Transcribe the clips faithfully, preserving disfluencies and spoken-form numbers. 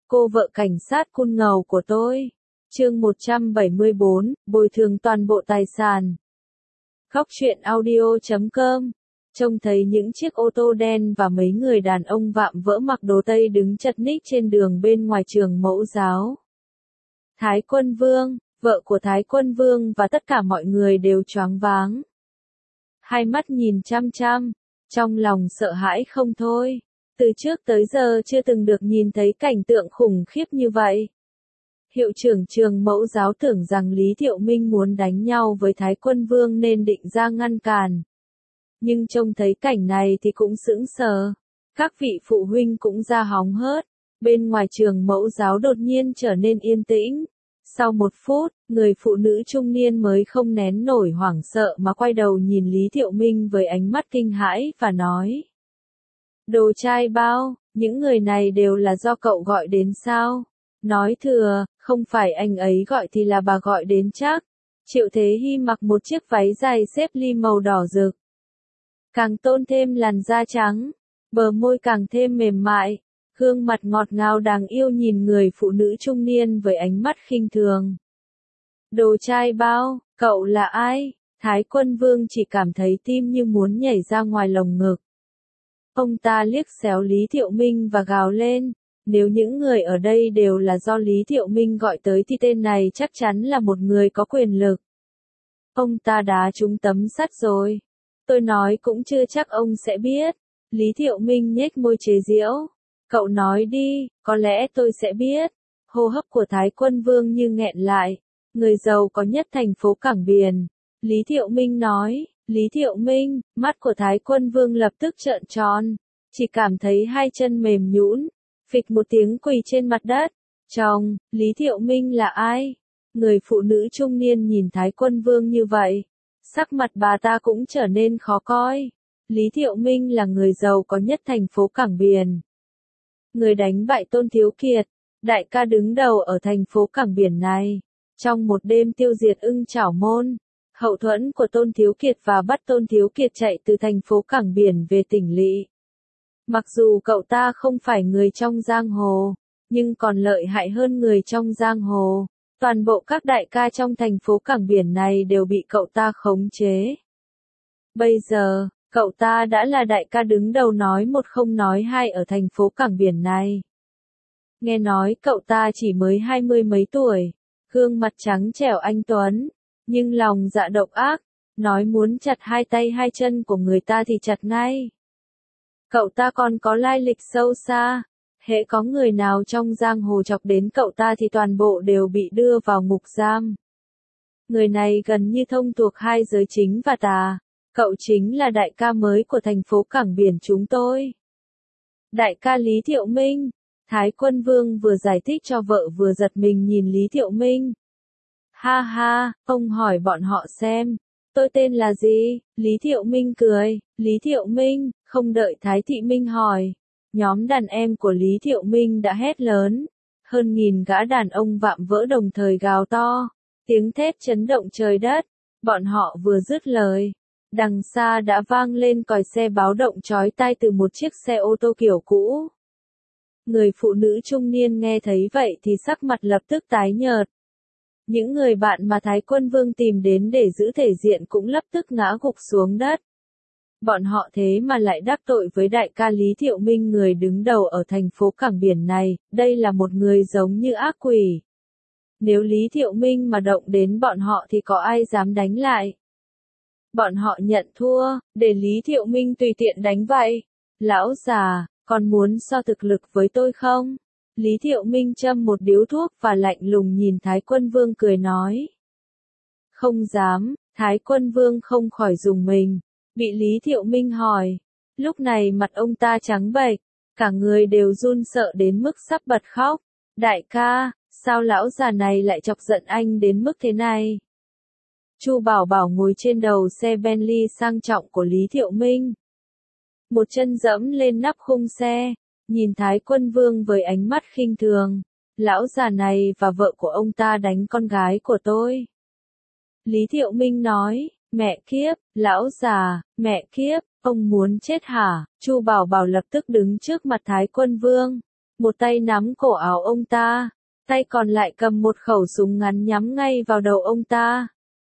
Cô vợ cảnh sát cun ngầu của tôi. Chương một trăm bảy mươi bốn, bồi thường toàn bộ tài sản. Góc truyện audio chấm com. Trông thấy những chiếc ô tô đen và mấy người đàn ông vạm vỡ mặc đồ Tây đứng chật ních trên đường bên ngoài trường mẫu giáo. Thái Quân Vương, vợ của Thái Quân Vương và tất cả mọi người đều choáng váng. Hai mắt nhìn chăm chăm, trong lòng sợ hãi không thôi. Từ trước tới giờ chưa từng được nhìn thấy cảnh tượng khủng khiếp như vậy. Hiệu trưởng trường mẫu giáo tưởng rằng Lý Thiệu Minh muốn đánh nhau với Thái Quân Vương nên định ra ngăn cản. Nhưng trông thấy cảnh này thì cũng sững sờ. Các vị phụ huynh cũng ra hóng hớt. Bên ngoài trường mẫu giáo đột nhiên trở nên yên tĩnh. Sau một phút, người phụ nữ trung niên mới không nén nổi hoảng sợ mà quay đầu nhìn Lý Thiệu Minh với ánh mắt kinh hãi và nói. Đồ trai bao, những người này đều là do cậu gọi đến sao? Nói thừa, không phải anh ấy gọi thì là bà gọi đến chắc. Triệu Thế Hy mặc một chiếc váy dài xếp ly màu đỏ rực. Càng tôn thêm làn da trắng, bờ môi càng thêm mềm mại, gương mặt ngọt ngào đáng yêu nhìn người phụ nữ trung niên với ánh mắt khinh thường. Đồ trai bao, cậu là ai? Thái Quân Vương chỉ cảm thấy tim như muốn nhảy ra ngoài lồng ngực. Ông ta liếc xéo Lý Thiệu Minh và gào lên, nếu những người ở đây đều là do Lý Thiệu Minh gọi tới thì tên này chắc chắn là một người có quyền lực. Ông ta đá trúng tấm sắt rồi. Tôi nói cũng chưa chắc ông sẽ biết. Lý Thiệu Minh nhếch môi chế giễu. Cậu nói đi, có lẽ tôi sẽ biết. Hô hấp của Thái Quân Vương như nghẹn lại. Người giàu có nhất thành phố Cảng Biển. Lý Thiệu Minh nói. Lý Thiệu Minh, mắt của Thái Quân Vương lập tức trợn tròn, chỉ cảm thấy hai chân mềm nhũn, phịch một tiếng quỳ trên mặt đất. Chồng, Lý Thiệu Minh là ai? Người phụ nữ trung niên nhìn Thái Quân Vương như vậy, sắc mặt bà ta cũng trở nên khó coi. Lý Thiệu Minh là người giàu có nhất thành phố Cảng Biển. Người đánh bại Tôn Thiếu Kiệt, đại ca đứng đầu ở thành phố Cảng Biển này, trong một đêm tiêu diệt Ưng Chảo Môn. Hậu thuẫn của Tôn Thiếu Kiệt và bắt Tôn Thiếu Kiệt chạy từ thành phố Cảng Biển về tỉnh lỵ. Mặc dù cậu ta không phải người trong giang hồ, nhưng còn lợi hại hơn người trong giang hồ. Toàn bộ các đại ca trong thành phố Cảng Biển này đều bị cậu ta khống chế. Bây giờ, cậu ta đã là đại ca đứng đầu nói một không nói hai ở thành phố Cảng Biển này. Nghe nói cậu ta chỉ mới hai mươi mấy tuổi, gương mặt trắng trẻo anh tuấn. Nhưng lòng dạ độc ác, nói muốn chặt hai tay hai chân của người ta thì chặt ngay. Cậu ta còn có lai lịch sâu xa, hễ có người nào trong giang hồ chọc đến cậu ta thì toàn bộ đều bị đưa vào ngục giam. Người này gần như thông thuộc hai giới chính và tà, cậu chính là đại ca mới của thành phố Cảng Biển chúng tôi. Đại ca Lý Thiệu Minh, Thái Quân Vương vừa giải thích cho vợ vừa giật mình nhìn Lý Thiệu Minh. Ha ha, ông hỏi bọn họ xem, tôi tên là gì? Lý Thiệu Minh cười. Lý Thiệu Minh, không đợi Thái Thị Minh hỏi. Nhóm đàn em của Lý Thiệu Minh đã hét lớn. Hơn nghìn gã đàn ông vạm vỡ đồng thời gào to. Tiếng thét chấn động trời đất. Bọn họ vừa dứt lời. Đằng xa đã vang lên còi xe báo động chói tai từ một chiếc xe ô tô kiểu cũ. Người phụ nữ trung niên nghe thấy vậy thì sắc mặt lập tức tái nhợt. Những người bạn mà Thái Quân Vương tìm đến để giữ thể diện cũng lập tức ngã gục xuống đất. Bọn họ thế mà lại đắc tội với đại ca Lý Thiệu Minh người đứng đầu ở thành phố Cảng Biển này, đây là một người giống như ác quỷ. Nếu Lý Thiệu Minh mà động đến bọn họ thì có ai dám đánh lại? Bọn họ nhận thua, để Lý Thiệu Minh tùy tiện đánh vậy. Lão già, còn muốn so thực lực với tôi không? Lý Thiệu Minh châm một điếu thuốc và lạnh lùng nhìn Thái Quân Vương cười nói. Không dám, Thái Quân Vương không khỏi rùng mình. Bị Lý Thiệu Minh hỏi. Lúc này mặt ông ta trắng bệch, cả người đều run sợ đến mức sắp bật khóc. Đại ca, sao lão già này lại chọc giận anh đến mức thế này? Chu Bảo Bảo ngồi trên đầu xe Bentley sang trọng của Lý Thiệu Minh. Một chân dẫm lên nắp khung xe. Nhìn Thái Quân Vương với ánh mắt khinh thường, lão già này và vợ của ông ta đánh con gái của tôi. Lý Thiệu Minh nói, mẹ kiếp, lão già, mẹ kiếp, ông muốn chết hả? Chu Bảo Bảo lập tức đứng trước mặt Thái Quân Vương. một tay nắm cổ áo ông ta, tay còn lại cầm một khẩu súng ngắn nhắm ngay vào đầu ông ta.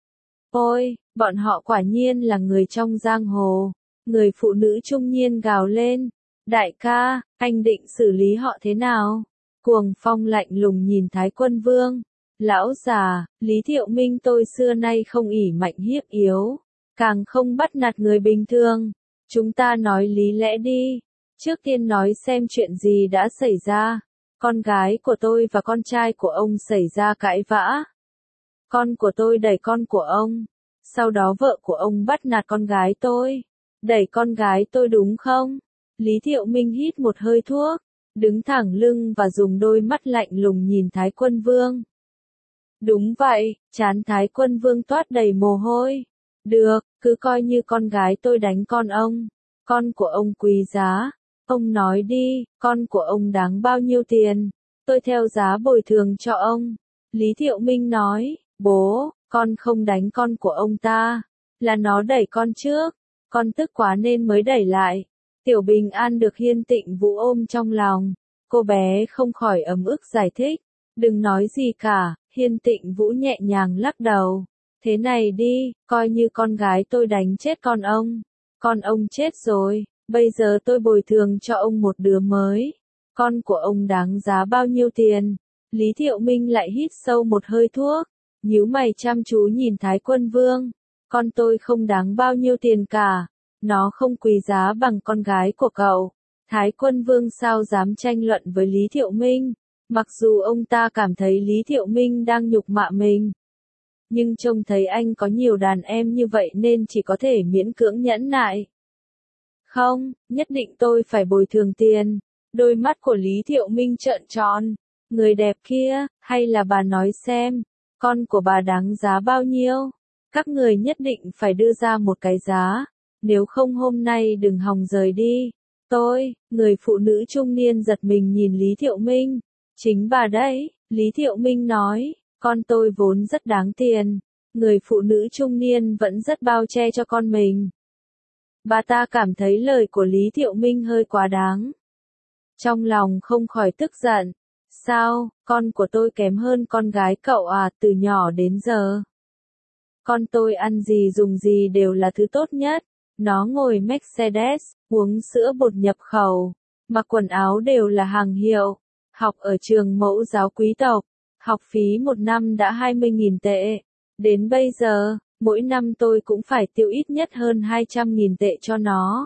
Ôi, bọn họ quả nhiên là người trong giang hồ. Người phụ nữ trung niên gào lên. Đại ca, anh định xử lý họ thế nào? Cuồng Phong lạnh lùng nhìn Thái Quân Vương. Lão già, Lý Thiệu Minh tôi xưa nay không ỷ mạnh hiếp yếu, càng không bắt nạt người bình thường. Chúng ta nói lý lẽ đi. Trước tiên nói xem chuyện gì đã xảy ra. Con gái của tôi và con trai của ông xảy ra cãi vã. Con của tôi đẩy con của ông. Sau đó vợ của ông bắt nạt con gái tôi. Đẩy con gái tôi đúng không? Lý Thiệu Minh hít một hơi thuốc, đứng thẳng lưng và dùng đôi mắt lạnh lùng nhìn Thái Quân Vương. Đúng vậy, trán Thái Quân Vương toát đầy mồ hôi. Được, cứ coi như con gái tôi đánh con ông. Con của ông quý giá. Ông nói đi, con của ông đáng bao nhiêu tiền? Tôi theo giá bồi thường cho ông. Lý Thiệu Minh nói, bố, con không đánh con của ông ta. Là nó đẩy con trước. Con tức quá nên mới đẩy lại. Tiểu Bình An được Hiên Tịnh Vũ ôm trong lòng. Cô bé không khỏi ấm ức giải thích. Đừng nói gì cả, Hiên Tịnh Vũ nhẹ nhàng lắc đầu. Thế này đi, coi như con gái tôi đánh chết con ông. Con ông chết rồi, bây giờ tôi bồi thường cho ông một đứa mới. Con của ông đáng giá bao nhiêu tiền? Lý Thiệu Minh lại hít sâu một hơi thuốc, nhíu mày chăm chú nhìn Thái Quân Vương. Con tôi không đáng bao nhiêu tiền cả, nó không quý giá bằng con gái của cậu. Thái Quân Vương sao dám tranh luận với Lý Thiệu Minh, mặc dù ông ta cảm thấy Lý Thiệu Minh đang nhục mạ mình. Nhưng trông thấy anh có nhiều đàn em như vậy nên chỉ có thể miễn cưỡng nhẫn nại. Không, nhất định tôi phải bồi thường tiền. Đôi mắt của Lý Thiệu Minh trợn tròn. Người đẹp kia, hay là bà nói xem, con của bà đáng giá bao nhiêu? Các người nhất định phải đưa ra một cái giá, nếu không hôm nay đừng hòng rời đi. Tôi, người phụ nữ trung niên giật mình nhìn Lý Thiệu Minh. Chính bà đấy, Lý Thiệu Minh nói, con tôi vốn rất đáng tiền. Người phụ nữ trung niên vẫn rất bao che cho con mình. Bà ta cảm thấy lời của Lý Thiệu Minh hơi quá đáng. Trong lòng không khỏi tức giận. Sao, con của tôi kém hơn con gái cậu à, từ nhỏ đến giờ? Con tôi ăn gì dùng gì đều là thứ tốt nhất. Nó ngồi Mercedes, uống sữa bột nhập khẩu, mặc quần áo đều là hàng hiệu, học ở trường mẫu giáo quý tộc, học phí một năm đã hai mươi nghìn tệ. Đến bây giờ, mỗi năm tôi cũng phải tiêu ít nhất hơn hai trăm nghìn tệ cho nó.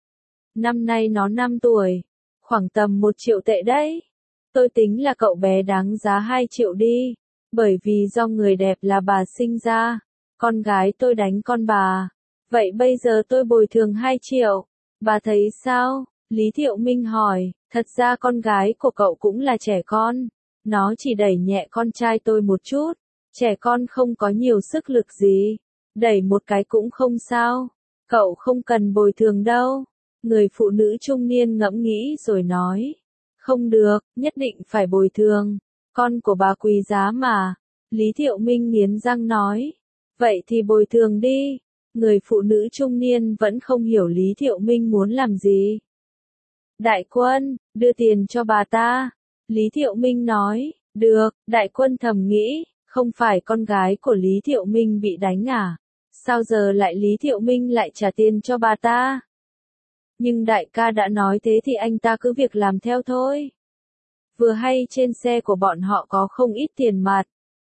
Năm nay nó năm tuổi, khoảng tầm một triệu tệ đấy. Tôi tính là cậu bé đáng giá hai triệu đi, bởi vì do người đẹp là bà sinh ra, con gái tôi đánh con bà. Vậy bây giờ tôi bồi thường hai triệu, bà thấy sao? Lý Thiệu Minh hỏi, thật ra con gái của cậu cũng là trẻ con, nó chỉ đẩy nhẹ con trai tôi một chút, trẻ con không có nhiều sức lực gì, đẩy một cái cũng không sao, cậu không cần bồi thường đâu. Người phụ nữ trung niên ngẫm nghĩ rồi nói, không được, nhất định phải bồi thường, con của bà quý giá mà. Lý Thiệu Minh nghiến răng nói, vậy thì bồi thường đi. Người phụ nữ trung niên vẫn không hiểu Lý Thiệu Minh muốn làm gì. Đại Quân, đưa tiền cho bà ta. Lý Thiệu Minh nói, được. Đại Quân thầm nghĩ, không phải con gái của Lý Thiệu Minh bị đánh à? Sao giờ lại Lý Thiệu Minh lại trả tiền cho bà ta? Nhưng đại ca đã nói thế thì anh ta cứ việc làm theo thôi. Vừa hay trên xe của bọn họ có không ít tiền mặt.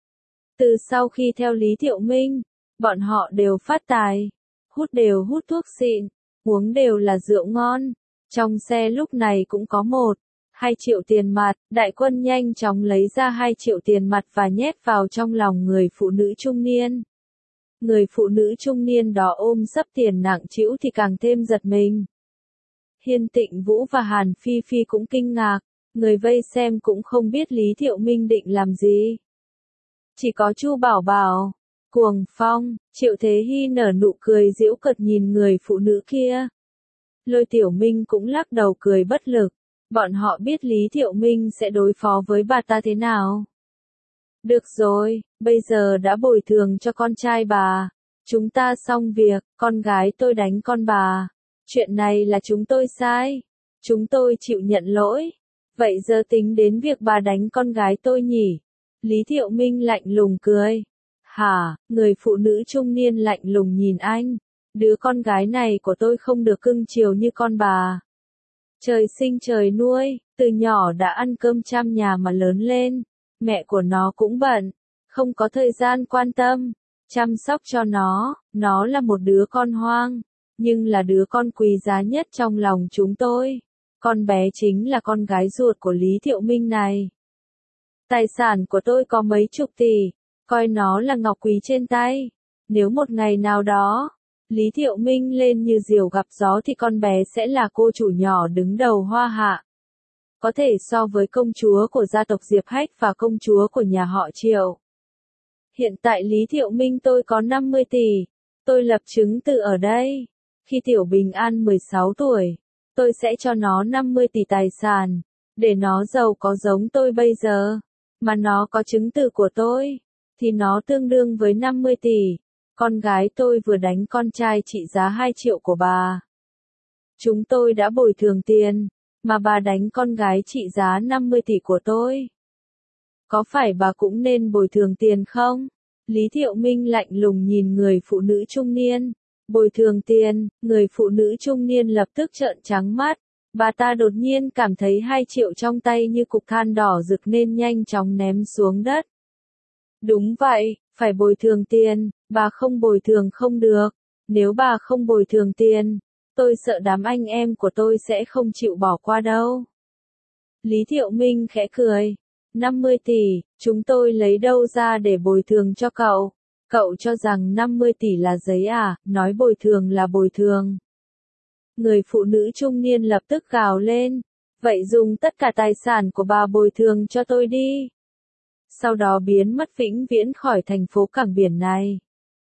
Từ sau khi theo Lý Thiệu Minh, bọn họ đều phát tài, hút đều hút thuốc xịn, uống đều là rượu ngon. Trong xe lúc này cũng có một, hai triệu tiền mặt. Đại Quân nhanh chóng lấy ra hai triệu tiền mặt và nhét vào trong lòng người phụ nữ trung niên. Người phụ nữ trung niên đó ôm sấp tiền nặng trĩu thì càng thêm giật mình. Hiên Tịnh Vũ và Hàn Phi Phi cũng kinh ngạc, người vây xem cũng không biết Lý Thiệu Minh định làm gì. Chỉ có Chu Bảo Bảo, Cuồng Phong, Triệu Thế Hy nở nụ cười giễu cợt nhìn người phụ nữ kia. Lôi Tiểu Minh cũng lắc đầu cười bất lực, bọn họ biết Lý Thiệu Minh sẽ đối phó với bà ta thế nào. Được rồi, bây giờ đã bồi thường cho con trai bà, chúng ta xong việc, con gái tôi đánh con bà. Chuyện này là chúng tôi sai, chúng tôi chịu nhận lỗi. Vậy giờ tính đến việc bà đánh con gái tôi nhỉ? Lý Thiệu Minh lạnh lùng cười. Hả, người phụ nữ trung niên lạnh lùng nhìn anh. Đứa con gái này của tôi không được cưng chiều như con bà. Trời sinh trời nuôi, từ nhỏ đã ăn cơm trăm nhà mà lớn lên. Mẹ của nó cũng bận, không có thời gian quan tâm, chăm sóc cho nó. Nó là một đứa con hoang, nhưng là đứa con quý giá nhất trong lòng chúng tôi. Con bé chính là con gái ruột của Lý Thiệu Minh này. Tài sản của tôi có mấy chục tỷ, coi nó là ngọc quý trên tay. Nếu một ngày nào đó, Lý Thiệu Minh lên như diều gặp gió thì con bé sẽ là cô chủ nhỏ đứng đầu Hoa Hạ. Có thể so với công chúa của gia tộc Diệp Hách và công chúa của nhà họ Triệu. Hiện tại Lý Thiệu Minh tôi có năm mươi tỷ. Tôi lập chứng từ ở đây. Khi Tiểu Bình An mười sáu tuổi, tôi sẽ cho nó năm mươi tỷ tài sản, để nó giàu có giống tôi bây giờ. Mà nó có chứng từ của tôi, thì nó tương đương với năm mươi tỷ. Con gái tôi vừa đánh con trai trị giá hai triệu của bà. Chúng tôi đã bồi thường tiền, mà bà đánh con gái trị giá năm mươi tỷ của tôi. Có phải bà cũng nên bồi thường tiền không? Lý Thiệu Minh lạnh lùng nhìn người phụ nữ trung niên. Bồi thường tiền, người phụ nữ trung niên lập tức trợn trắng mắt. Bà ta đột nhiên cảm thấy hai triệu trong tay như cục than đỏ rực nên nhanh chóng ném xuống đất. Đúng vậy, phải bồi thường tiền, bà không bồi thường không được. Nếu bà không bồi thường tiền, tôi sợ đám anh em của tôi sẽ không chịu bỏ qua đâu. Lý Thiệu Minh khẽ cười. năm mươi tỷ, chúng tôi lấy đâu ra để bồi thường cho cậu? Cậu cho rằng năm mươi tỷ là giấy à, nói bồi thường là bồi thường. Người phụ nữ trung niên lập tức gào lên. Vậy dùng tất cả tài sản của bà bồi thường cho tôi đi. Sau đó biến mất vĩnh viễn khỏi thành phố cảng biển này.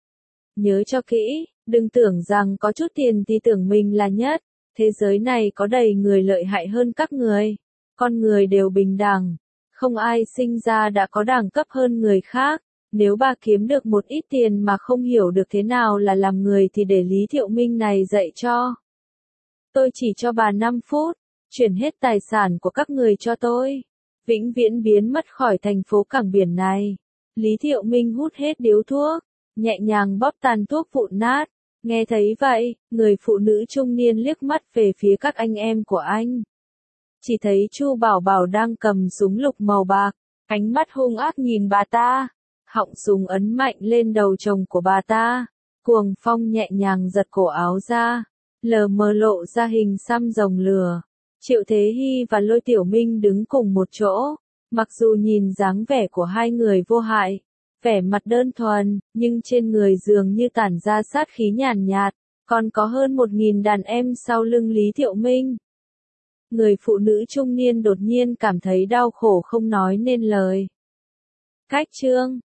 Nhớ cho kỹ, đừng tưởng rằng có chút tiền thì tưởng mình là nhất. Thế giới này có đầy người lợi hại hơn các người. Con người đều bình đẳng. Không ai sinh ra đã có đẳng cấp hơn người khác. Nếu bà kiếm được một ít tiền mà không hiểu được thế nào là làm người thì để Lý Thiệu Minh này dạy cho. Tôi chỉ cho bà năm phút, chuyển hết tài sản của các người cho tôi. Vĩnh viễn biến mất khỏi thành phố cảng biển này. Lý Thiệu Minh hút hết điếu thuốc, nhẹ nhàng bóp tàn thuốc vụn nát. Nghe thấy vậy, người phụ nữ trung niên liếc mắt về phía các anh em của anh. Chỉ thấy Chu Bảo Bảo đang cầm súng lục màu bạc, ánh mắt hung ác nhìn bà ta. Họng súng ấn mạnh lên đầu chồng của bà ta. Cuồng Phong nhẹ nhàng giật cổ áo ra, lờ mờ lộ ra hình xăm rồng lửa. Triệu Thế Hy và Lôi Tiểu Minh đứng cùng một chỗ. Mặc dù nhìn dáng vẻ của hai người vô hại, vẻ mặt đơn thuần, nhưng trên người dường như tản ra sát khí nhàn nhạt, còn có hơn một nghìn đàn em sau lưng Lý Thiệu Minh. Người phụ nữ trung niên đột nhiên cảm thấy đau khổ không nói nên lời. Cách chương